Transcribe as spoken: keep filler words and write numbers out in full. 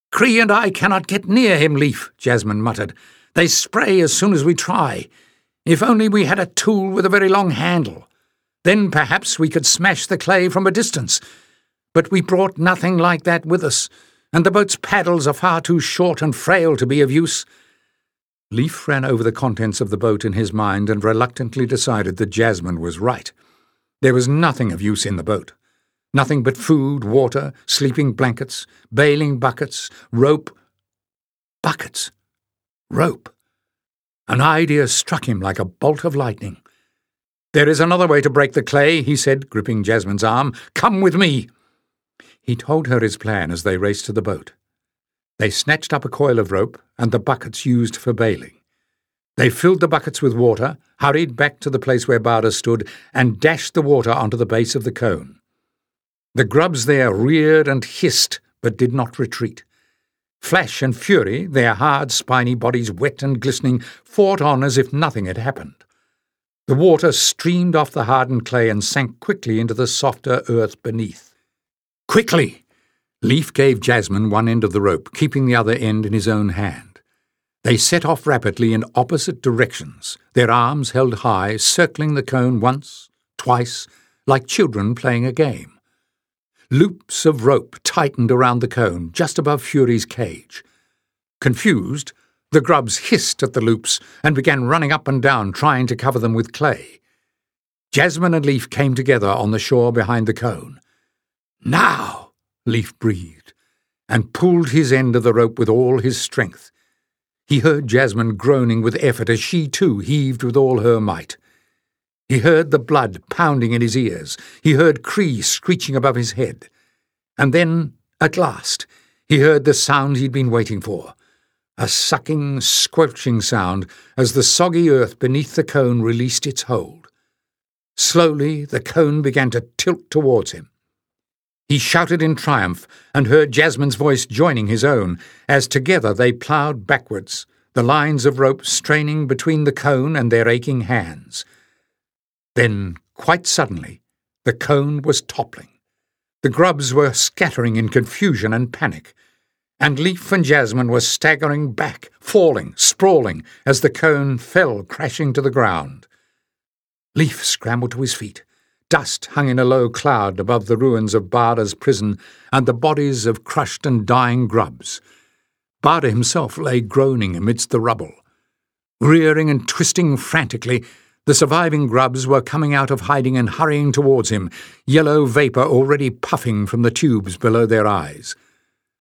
"Cree and I cannot get near him, Leif," Jasmine muttered. "They spray as soon as we try. If only we had a tool with a very long handle. Then perhaps we could smash the clay from a distance. But we brought nothing like that with us, and the boat's paddles are far too short and frail to be of use." Leif ran over the contents of the boat in his mind and reluctantly decided that Jasmine was right. There was nothing of use in the boat. Nothing but food, water, sleeping blankets, bailing buckets, rope. Buckets. Rope. An idea struck him like a bolt of lightning. "There is another way to break the clay," he said, gripping Jasmine's arm. "Come with me." He told her his plan as they raced to the boat. They snatched up a coil of rope and the buckets used for bailing. They filled the buckets with water, hurried back to the place where Bada stood, and dashed the water onto the base of the cone. The grubs there reared and hissed, but did not retreat. Flash and Fury, their hard, spiny bodies wet and glistening, fought on as if nothing had happened. The water streamed off the hardened clay and sank quickly into the softer earth beneath. "Quickly!" Leif gave Jasmine one end of the rope, keeping the other end in his own hand. They set off rapidly in opposite directions, their arms held high, circling the cone once, twice, like children playing a game. Loops of rope tightened around the cone, just above Fury's cage. Confused, the grubs hissed at the loops and began running up and down, trying to cover them with clay. Jasmine and Leif came together on the shore behind the cone. "Now!" Leif breathed, and pulled his end of the rope with all his strength. He heard Jasmine groaning with effort as she too heaved with all her might. He heard the blood pounding in his ears. He heard Cree screeching above his head. And then, at last, he heard the sound he'd been waiting for. A sucking, squelching sound as the soggy earth beneath the cone released its hold. Slowly, the cone began to tilt towards him. He shouted in triumph and heard Jasmine's voice joining his own as together they ploughed backwards, the lines of rope straining between the cone and their aching hands. Then, quite suddenly, the cone was toppling. The grubs were scattering in confusion and panic, and Leif and Jasmine were staggering back, falling, sprawling, as the cone fell crashing to the ground. Leif scrambled to his feet. Dust hung in a low cloud above the ruins of Bada's prison and the bodies of crushed and dying grubs. Bada himself lay groaning amidst the rubble. Rearing and twisting frantically, the surviving grubs were coming out of hiding and hurrying towards him, yellow vapour already puffing from the tubes below their eyes.